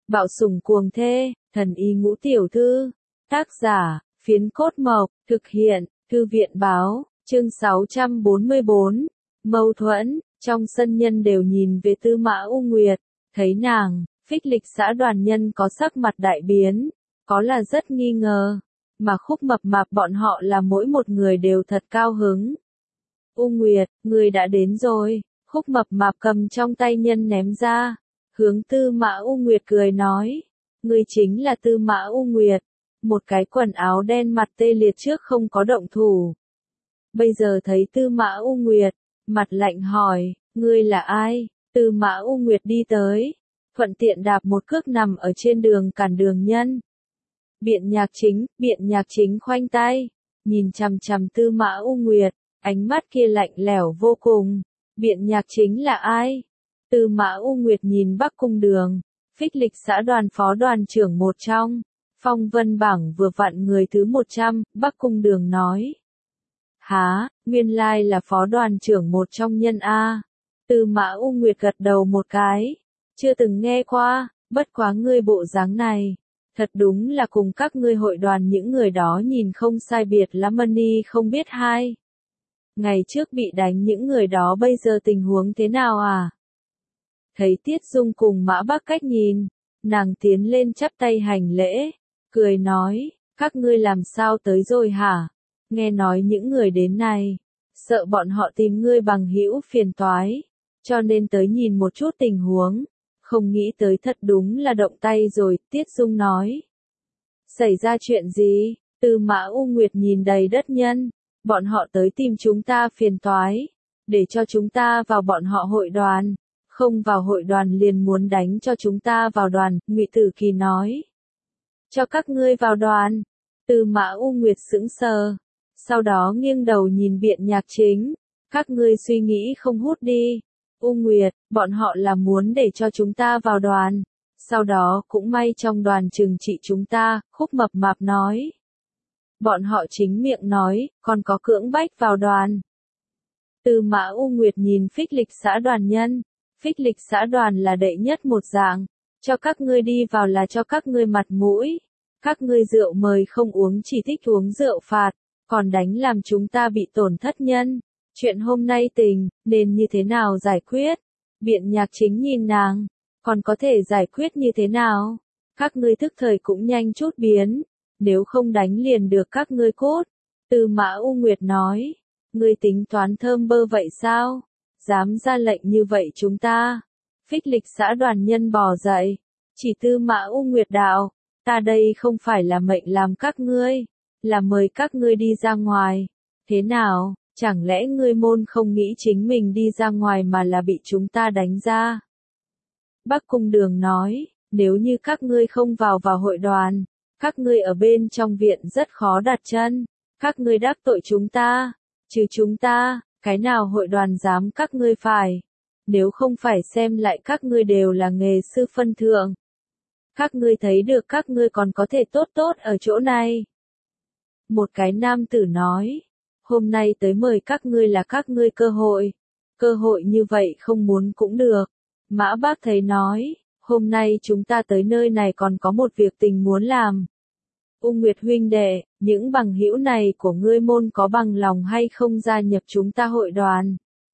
Bạo sủng cuồng thê, thần y ngũ tiểu thư. Tác giả, Phiến Cốt Mộc, thực hiện, Thư viện báo, chương 644. Mâu thuẫn, trong sân nhân đều nhìn về Tư Mã U Nguyệt, thấy nàng, Phích Lịch xã đoàn nhân có sắc mặt đại biến, có là rất nghi ngờ, mà Khúc Mập Mạp bọn họ là mỗi một người đều thật cao hứng. U Nguyệt, người đã đến rồi, Khúc Mập Mạp cầm trong tay nhân ném ra, hướng Tư Mã U Nguyệt cười nói, ngươi chính là Tư Mã U Nguyệt, một cái quần áo đen mặt tê liệt trước không có động thủ. Bây giờ thấy Tư Mã U Nguyệt, mặt lạnh hỏi, ngươi là ai? Tư Mã U Nguyệt đi tới, thuận tiện đạp một cước nằm ở trên đường cản đường nhân. Biện Nhạc Chính khoanh tay, nhìn chằm chằm Tư Mã U Nguyệt, ánh mắt kia lạnh lẽo vô cùng. Biện Nhạc Chính là ai? Tư Mã U Nguyệt nhìn Bắc Cung Đường, Phích Lịch xã đoàn phó đoàn trưởng một trong, phong vân bảng vừa vặn người thứ 100, Bắc Cung Đường nói. Há, nguyên lai là phó đoàn trưởng một trong nhân A. Tư Mã U Nguyệt gật đầu một cái, chưa từng nghe qua, bất quá ngươi bộ dáng này, thật đúng là cùng các ngươi hội đoàn những người đó nhìn không sai biệt lắm. Mani không biết hai. Ngày trước bị đánh những người đó bây giờ tình huống thế nào à? Thấy Tiết Dung cùng Mã Bắc Cách nhìn, nàng tiến lên chắp tay hành lễ, cười nói, các ngươi làm sao tới rồi hả? Nghe nói những người đến này, sợ bọn họ tìm ngươi bằng hữu phiền toái, cho nên tới nhìn một chút tình huống, không nghĩ tới thật đúng là động tay rồi. Tiết Dung nói. Xảy ra chuyện gì? Tư Mã U Nguyệt nhìn đầy đất nhân, bọn họ tới tìm chúng ta phiền toái, để cho chúng ta vào bọn họ hội đoàn, không vào hội đoàn liền muốn đánh cho chúng ta vào đoàn. Ngụy Tử Kỳ nói. Cho các ngươi vào đoàn. Tư Mã U Nguyệt sững sờ, sau đó nghiêng đầu nhìn Biện Nhạc Chính, các ngươi suy nghĩ không hút đi. U Nguyệt, bọn họ là muốn để cho chúng ta vào đoàn, sau đó cũng may trong đoàn trừng trị chúng ta. Khúc Mập Mạp nói. Bọn họ chính miệng nói, còn có cưỡng bách vào đoàn. Tư Mã U Nguyệt nhìn Phích Lịch xã đoàn nhân, Phích Lịch xã đoàn là đệ nhất một dạng, cho các ngươi đi vào là cho các ngươi mặt mũi, các ngươi rượu mời không uống chỉ thích uống rượu phạt, còn đánh làm chúng ta bị tổn thất nhân. Chuyện hôm nay nên như thế nào giải quyết? Biện Nhạc Chính nhìn nàng, còn có thể giải quyết như thế nào? Các ngươi thức thời cũng nhanh chút biến, nếu không đánh liền được các ngươi cốt. Tư Mã U Nguyệt nói, ngươi tính toán thơm bơ vậy sao? Dám ra lệnh như vậy chúng ta. Phích Lịch xã đoàn nhân bò dậy, chỉ Tư Mã U Nguyệt đạo, ta đây không phải là mệnh làm các ngươi, là mời các ngươi đi ra ngoài. Thế nào, chẳng lẽ ngươi môn không nghĩ chính mình đi ra ngoài mà là bị chúng ta đánh ra? Bắc Cung Đường nói, nếu như các ngươi không vào hội đoàn, các ngươi ở bên trong viện rất khó đặt chân, các ngươi đắc tội chúng ta, trừ chúng ta, cái nào hội đoàn dám các ngươi phải, nếu không phải xem lại các ngươi đều là nghề sư phân thượng. Các ngươi thấy được các ngươi còn có thể tốt tốt ở chỗ này. Một cái nam tử nói, hôm nay tới mời các ngươi là các ngươi cơ hội như vậy không muốn cũng được. Mã Bác thấy nói, hôm nay chúng ta tới nơi này còn có một việc tình muốn làm. U Nguyệt huynh đệ, những bằng hữu này của ngươi môn có bằng lòng hay không gia nhập chúng ta hội đoàn?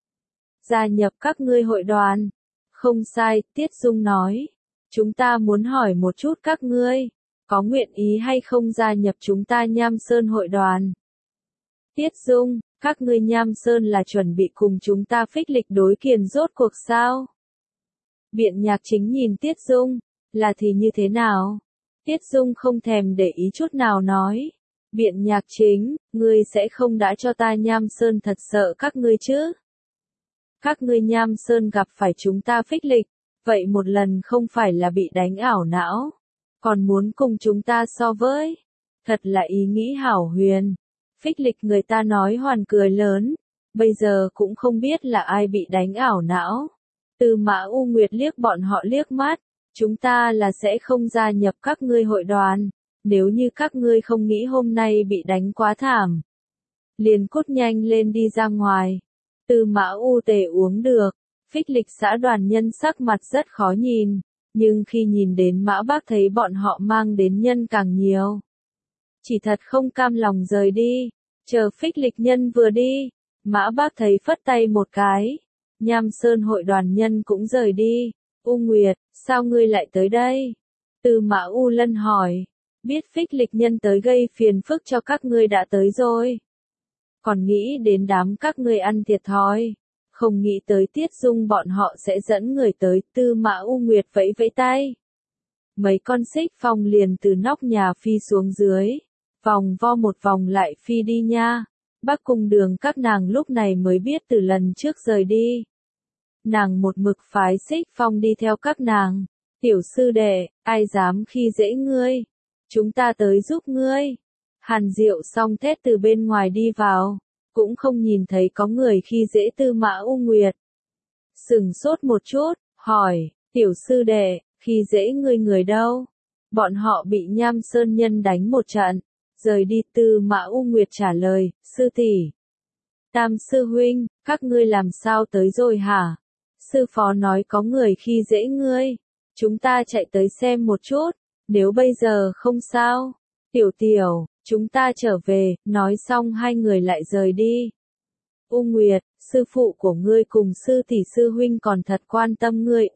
Gia nhập các ngươi hội đoàn? Không sai, Tiết Dung nói. Chúng ta muốn hỏi một chút các ngươi, có nguyện ý hay không gia nhập chúng ta Nham Sơn hội đoàn? Tiết Dung, các ngươi Nham Sơn là chuẩn bị cùng chúng ta Phích Lịch đối kiền rốt cuộc sao? Biện Nhạc Chính nhìn Tiết Dung, là thì như thế nào? Tiết Dung không thèm để ý chút nào nói. Biện Nhạc Chính, ngươi sẽ không đã cho ta Nham Sơn thật sợ các ngươi chứ? Các ngươi Nham Sơn gặp phải chúng ta Phích Lịch, vậy một lần không phải là bị đánh ảo não, còn muốn cùng chúng ta so với. Thật là ý nghĩ hảo huyền. Phích Lịch người ta nói hoàn cười lớn, bây giờ cũng không biết là ai bị đánh ảo não. Tư Mã U Nguyệt liếc bọn họ liếc mắt, chúng ta là sẽ không gia nhập các ngươi hội đoàn, nếu như các ngươi không nghĩ hôm nay bị đánh quá thảm, liền cút nhanh lên đi ra ngoài. Tư Mã U Tề uống được, Phích Lịch xã đoàn nhân sắc mặt rất khó nhìn, Nhưng khi nhìn đến Mã Bác thấy bọn họ mang đến nhân càng nhiều. Chỉ thật không cam lòng rời đi, chờ Phích Lịch Nhân vừa đi, Mã Bác thấy phất tay một cái. Nham Sơn hội đoàn nhân cũng rời đi. U Nguyệt, sao ngươi lại tới đây? Tư Mã U Lân hỏi. Biết Phích Lịch Nhân tới gây phiền phức cho các ngươi đã tới rồi. Còn nghĩ đến đám các ngươi ăn thiệt thòi. Không nghĩ tới Tiết Dung bọn họ sẽ dẫn người tới. Tư Mã U Nguyệt vẫy vẫy tay. Mấy con xích phong liền từ nóc nhà phi xuống dưới. Vòng vo một vòng lại phi đi nha. Bắc Cung Đường các nàng lúc này mới biết từ lần trước rời đi. Nàng một mực phái xích phong đi theo các nàng. Tiểu sư đệ, ai dám khi dễ ngươi? Chúng ta tới giúp ngươi. Hàn Diệu song thét từ bên ngoài đi vào. Cũng không nhìn thấy có người khi dễ Tư Mã U Nguyệt. Sừng sốt một chút, hỏi, tiểu sư đệ, khi dễ ngươi người đâu? Bọn họ bị Nham Sơn nhân đánh một trận. Rời đi. Tư Mã U Nguyệt trả lời, sư tỷ. Tam sư huynh, các ngươi làm sao tới rồi hả? Sư phó nói có người khi dễ ngươi. Chúng ta chạy tới xem một chút. Nếu bây giờ không sao. Tiểu tiểu, chúng ta trở về. Nói xong hai người lại rời đi. U Nguyệt, sư phụ của ngươi cùng sư tỷ sư huynh còn thật quan tâm ngươi.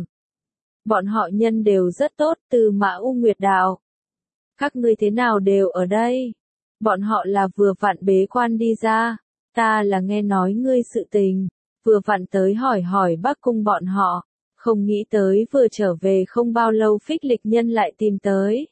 Bọn họ nhân đều rất tốt. Tư Mã U Nguyệt đạo. Các ngươi thế nào đều ở đây? Bọn họ là vừa vặn bế quan đi ra. Ta là nghe nói ngươi sự tình. Vừa vặn tới hỏi Bắc Cung bọn họ. Không nghĩ tới vừa trở về không bao lâu Phích Lịch Nhân lại tìm tới.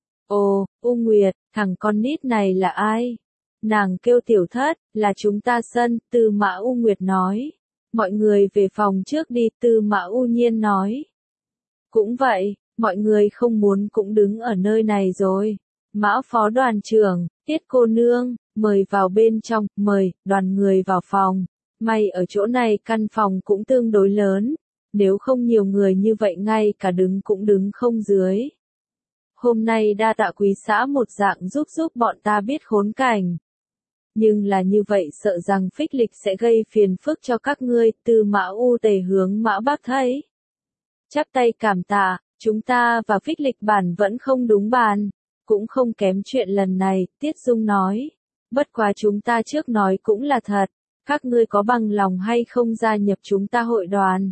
Ồ, U Nguyệt, thằng con nít này là ai? Nàng kêu tiểu thất, là chúng ta sân. Tư Mã U Nguyệt nói. Mọi người về phòng trước đi. Tư Mã U Nhiên nói. Cũng vậy. Mọi người không muốn cũng đứng ở nơi này rồi. Mã phó đoàn trưởng, Tiết cô nương, mời vào bên trong, mời, đoàn người vào phòng. May ở chỗ này căn phòng cũng tương đối lớn. Nếu không nhiều người như vậy ngay cả đứng cũng đứng không dưới. Hôm nay đa tạ quý xã một dạng giúp bọn ta biết khốn cảnh. Nhưng là như vậy sợ rằng Phích Lịch sẽ gây phiền phức cho các ngươi. Tư Mã U Tề hướng Mã Bác thấy. Chắp tay cảm tạ. Chúng ta và Phích Lịch bản vẫn không đúng bàn. Cũng không kém chuyện lần này, Tiết Dung nói. Bất quá chúng ta trước nói cũng là thật. Các ngươi có bằng lòng hay không gia nhập chúng ta hội đoàn?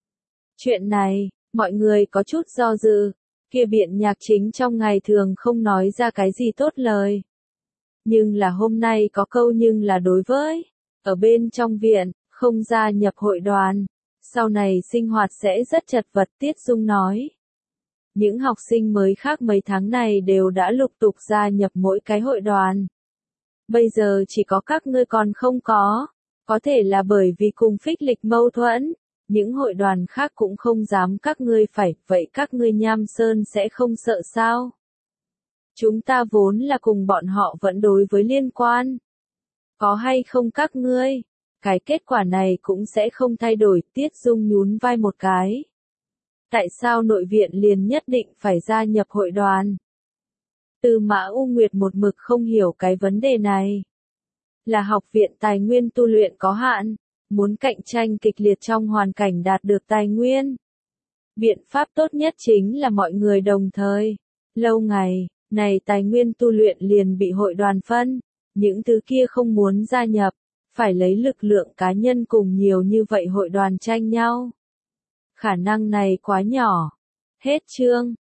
Chuyện này, mọi người có chút do dự. Kia Biện Nhạc Chính trong ngày thường không nói ra cái gì tốt lời. Nhưng là hôm nay có câu nhưng là đối với. Ở bên trong viện, không gia nhập hội đoàn. Sau này sinh hoạt sẽ rất chật vật. Tiết Dung nói. Những học sinh mới khác mấy tháng này đều đã lục tục gia nhập mỗi cái hội đoàn. Bây giờ chỉ có các ngươi còn không có. Có thể là bởi vì cùng Phích Lịch mâu thuẫn. Những hội đoàn khác cũng không dám các ngươi phải. Vậy các ngươi Nham Sơn sẽ không sợ sao? Chúng ta vốn là cùng bọn họ vẫn đối với liên quan. Có hay không các ngươi? Cái kết quả này cũng sẽ không thay đổi. Tiết Dung nhún vai một cái. Tại sao nội viện liền nhất định phải gia nhập hội đoàn? Tư Mã U Nguyệt một mực không hiểu cái vấn đề này. Là học viện tài nguyên tu luyện có hạn, muốn cạnh tranh kịch liệt trong hoàn cảnh đạt được tài nguyên. Biện pháp tốt nhất chính là mọi người đồng thời. Lâu ngày, này tài nguyên tu luyện liền bị hội đoàn phân. Những thứ kia không muốn gia nhập, phải lấy lực lượng cá nhân cùng nhiều như vậy hội đoàn tranh nhau. Khả năng này quá nhỏ. Hết chương.